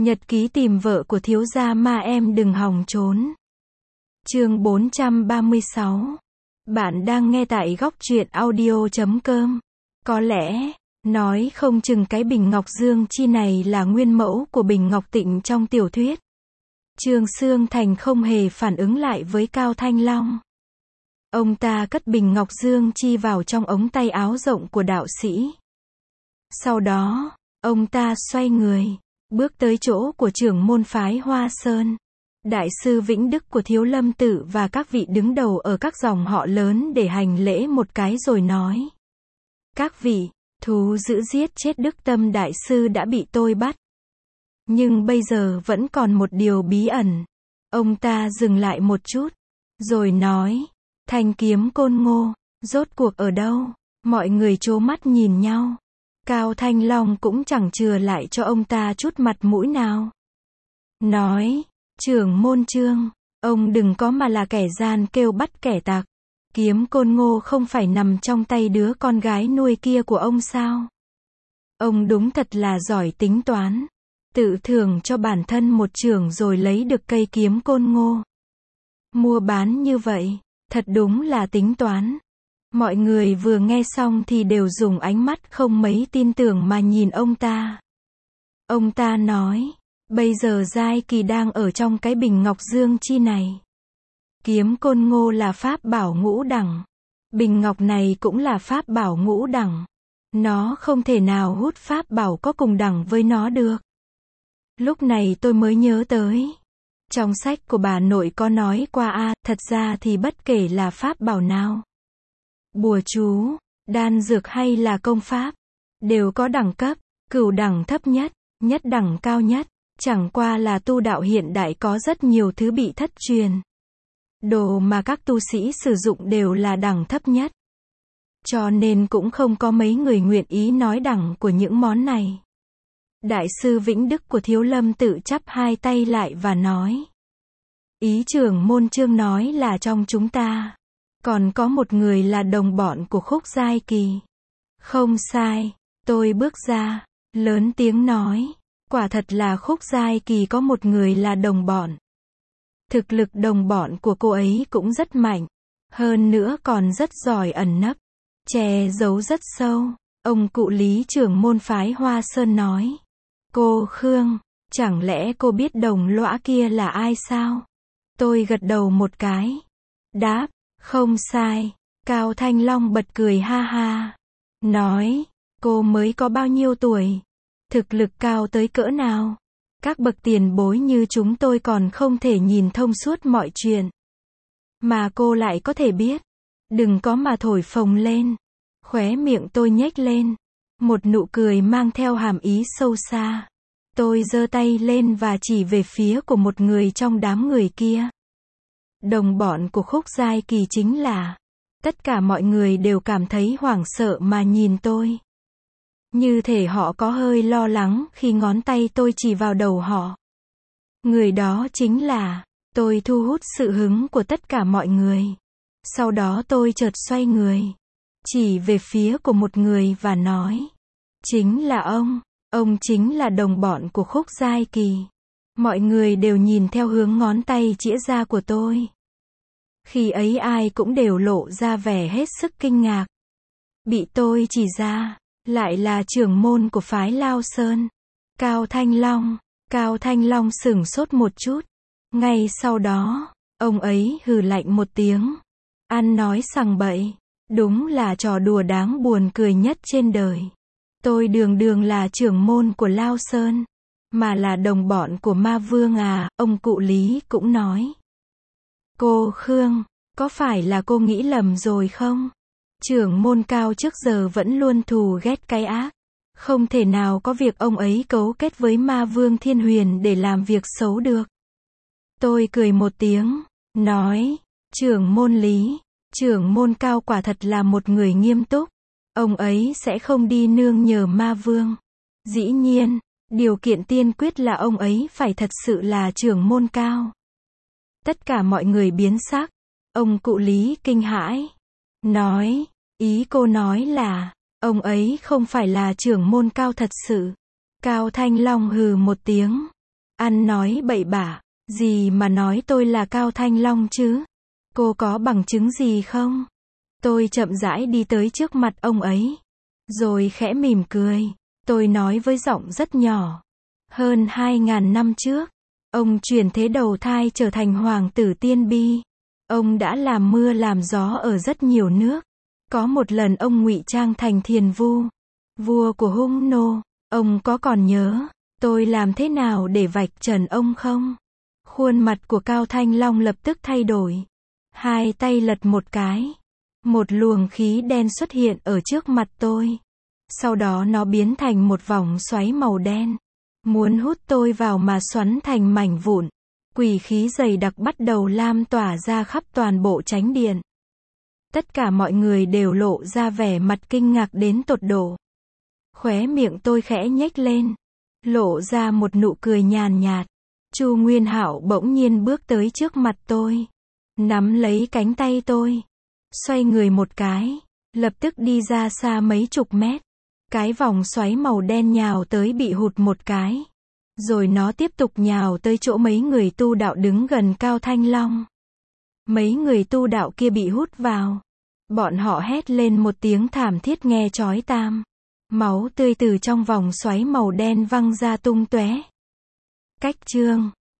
Nhật ký tìm vợ của thiếu gia Ma Em đừng hòng trốn. Chương 436. Bạn đang nghe tại góc truyện audio.com. Có lẽ, nói không chừng cái bình ngọc dương chi này là nguyên mẫu của bình ngọc tịnh trong tiểu thuyết. Trương Xương Thành không hề phản ứng lại với Cao Thanh Long. Ông ta cất bình ngọc dương chi vào trong ống tay áo rộng của đạo sĩ. Sau đó, ông ta xoay người, bước tới chỗ của trưởng môn phái Hoa Sơn, Đại sư Vĩnh Đức của Thiếu Lâm Tự và các vị đứng đầu ở các dòng họ lớn để hành lễ một cái rồi nói: Các vị, thú dữ giết chết Đức Tâm Đại sư đã bị tôi bắt. Nhưng bây giờ vẫn còn một điều bí ẩn. Ông ta dừng lại một chút, rồi nói: Thanh kiếm Côn Ngô, rốt cuộc ở đâu? Mọi người trố mắt nhìn nhau. Cao Thanh Long cũng chẳng chừa lại cho ông ta chút mặt mũi nào. Nói: Trưởng môn Trương, ông đừng có mà là kẻ gian kêu bắt kẻ tặc. Kiếm Côn Ngô không phải nằm trong tay đứa con gái nuôi kia của ông sao? Ông đúng thật là giỏi tính toán. Tự thưởng cho bản thân một chưởng rồi lấy được cây kiếm Côn Ngô. Mua bán như vậy, thật đúng là tính toán. Mọi người vừa nghe xong thì đều dùng ánh mắt không mấy tin tưởng mà nhìn ông ta. Ông ta nói: Bây giờ giai kỳ đang ở trong cái bình ngọc dương chi này. Kiếm Côn Ngô là pháp bảo ngũ đẳng. Bình ngọc này cũng là pháp bảo ngũ đẳng. Nó không thể nào hút pháp bảo có cùng đẳng với nó được. Lúc này tôi mới nhớ tới. Trong sách của bà nội có nói qua thật ra thì bất kể là pháp bảo nào, bùa chú, đan dược hay là công pháp, đều có đẳng cấp, cửu đẳng thấp nhất, nhất đẳng cao nhất. Chẳng qua là tu đạo hiện đại có rất nhiều thứ bị thất truyền. Đồ mà các tu sĩ sử dụng đều là đẳng thấp nhất. Cho nên cũng không có mấy người nguyện ý nói đẳng của những món này. Đại sư Vĩnh Đức của Thiếu Lâm Tự chắp hai tay lại và nói: Ý trưởng môn Trương nói là trong chúng ta còn có một người là đồng bọn của Khúc Giai Kỳ. Không sai, tôi bước ra, lớn tiếng nói: Quả thật là Khúc Giai Kỳ có một người là đồng bọn. Thực lực đồng bọn của cô ấy cũng rất mạnh, hơn nữa còn rất giỏi ẩn nấp, che giấu rất sâu. Ông cụ Lý trưởng môn phái Hoa Sơn nói: Cô Khương, chẳng lẽ cô biết đồng lõa kia là ai sao? Tôi gật đầu một cái, đáp: Không sai. Cao Thanh Long bật cười ha ha, nói: Cô mới có bao nhiêu tuổi? Thực lực cao tới cỡ nào? Các bậc tiền bối như chúng tôi còn không thể nhìn thông suốt mọi chuyện, mà cô lại có thể biết. Đừng có mà thổi phồng lên. Khóe miệng tôi nhếch lên, một nụ cười mang theo hàm ý sâu xa. Tôi giơ tay lên và chỉ về phía của một người trong đám người kia. Đồng bọn của Khúc Giai Kỳ chính là. Tất cả mọi người đều cảm thấy hoảng sợ mà nhìn tôi. Như thể họ có hơi lo lắng khi ngón tay tôi chỉ vào đầu họ. Người đó chính là. Tôi thu hút sự hứng của tất cả mọi người. Sau đó tôi chợt xoay người, chỉ về phía của một người và nói: Chính là ông chính là đồng bọn của Khúc Giai Kỳ. Mọi người đều nhìn theo hướng ngón tay chĩa ra của tôi. Khi ấy ai cũng đều lộ ra vẻ hết sức kinh ngạc. Bị tôi chỉ ra, lại là trưởng môn của phái Lao Sơn, Cao Thanh Long. Cao Thanh Long sửng sốt một chút. Ngay sau đó, ông ấy hừ lạnh một tiếng. Ăn nói sằng bậy, đúng là trò đùa đáng buồn cười nhất trên đời. Tôi đường đường là trưởng môn của Lao Sơn, mà là đồng bọn của Ma Vương à? Ông cụ Lý cũng nói: Cô Khương, có phải là cô nghĩ lầm rồi không? Trưởng môn Cao trước giờ vẫn luôn thù ghét cái ác. Không thể nào có việc ông ấy cấu kết với Ma Vương Thiên Huyền để làm việc xấu được. Tôi cười một tiếng, nói: Trưởng môn Lý, trưởng môn Cao quả thật là một người nghiêm túc. Ông ấy sẽ không đi nương nhờ Ma Vương. Dĩ nhiên, điều kiện tiên quyết là ông ấy phải thật sự là trưởng môn Cao. Tất cả mọi người biến sắc. Ông cụ Lý kinh hãi, nói: Ý cô nói là, ông ấy không phải là trưởng môn Cao thật sự. Cao Thanh Long hừ một tiếng, Ăn nói bậy bạ, gì mà nói tôi là Cao Thanh Long chứ? Cô có bằng chứng gì không? Tôi chậm rãi đi tới trước mặt ông ấy, rồi khẽ mỉm cười. Tôi nói với giọng rất nhỏ. Hơn 2.000 năm trước, ông chuyển thế đầu thai trở thành hoàng tử Tiên Bi. Ông đã làm mưa làm gió ở rất nhiều nước. Có một lần ông ngụy trang thành Thiền Vu, vua của Hung Nô. Ông có còn nhớ tôi làm thế nào để vạch trần ông không? Khuôn mặt của Cao Thanh Long lập tức thay đổi. Hai tay lật một cái. Một luồng khí đen xuất hiện ở trước mặt tôi. Sau đó nó biến thành một vòng xoáy màu đen. Muốn hút tôi vào mà xoắn thành mảnh vụn. Quỷ khí dày đặc bắt đầu lan tỏa ra khắp toàn bộ chánh điện. Tất cả mọi người đều lộ ra vẻ mặt kinh ngạc đến tột độ. Khóe miệng tôi khẽ nhếch lên, lộ ra một nụ cười nhàn nhạt. Chu Nguyên Hạo bỗng nhiên bước tới trước mặt tôi, nắm lấy cánh tay tôi, xoay người một cái, lập tức đi ra xa mấy chục mét. Cái vòng xoáy màu đen nhào tới bị hụt một cái, rồi nó tiếp tục nhào tới chỗ mấy người tu đạo đứng gần Cao Thanh Long. Mấy người tu đạo kia bị hút vào. Bọn họ hét lên một tiếng thảm thiết nghe chói tai. Máu tươi từ trong vòng xoáy màu đen văng ra tung tóe. Cách chương